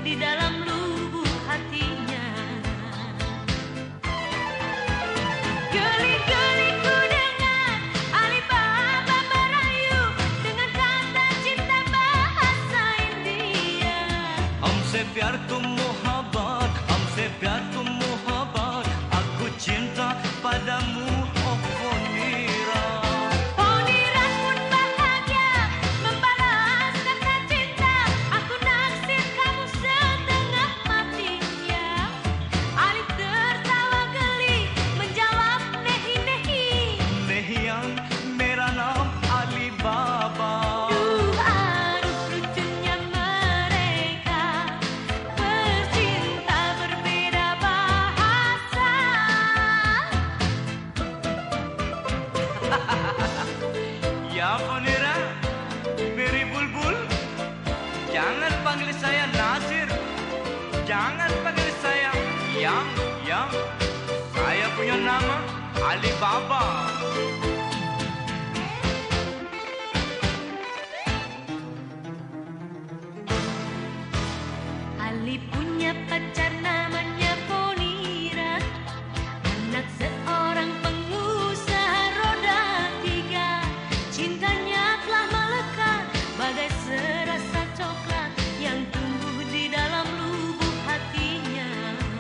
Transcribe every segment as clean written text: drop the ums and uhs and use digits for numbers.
di dalam lubuk hatinya. Geli-geli ku dengar Alibaba merayu dengan kata cinta bahasa India. Hamse pyar tum muhabbat, aku cinta padamu, oh Fonira. Fonira pun bahagia membalas kata cinta. Aku naksir kamu setengah mati ya. Alif tertawa geli menjawab nehi nehi. Nehian mera naam Alibaba. Aduh lucunya mereka bercinta berbeda bahasa. Ya Fonira, Meri Bulbul, jangan panggil saya Nasir, jangan panggil saya Yang. Saya punya nama Alibaba. Ali punya pacar namanya Fonira, anak seorang pengusaha roda tiga. Cintanya telah melekat bagai serasa coklat yang tumbuh di dalam lubuk hatinya.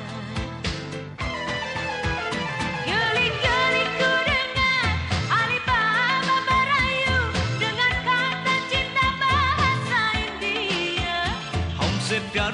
Geli-geli ku dengar Alibaba merayu dengan kata cinta bahasa India. Hamse pyar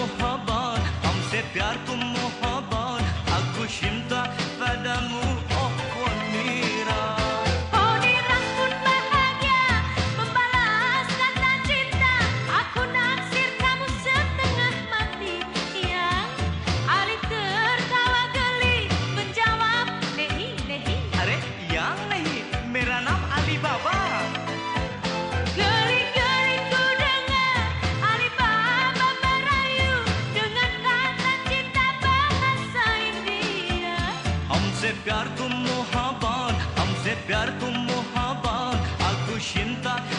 tum muhabbat, aku cinta padamu, oh Fonira. Fonira pun bahagia membalas kata cinta. Aku naksir kamu setengah mati ya. Alif tertawa geli menjawab nehi nehi. Are, yang nahi, mera naam Alibaba. Geli-geli ku dengar Alibaba merayu dengan kata cinta bahasa India. Hamse pyar tum muhabbat, aku cinta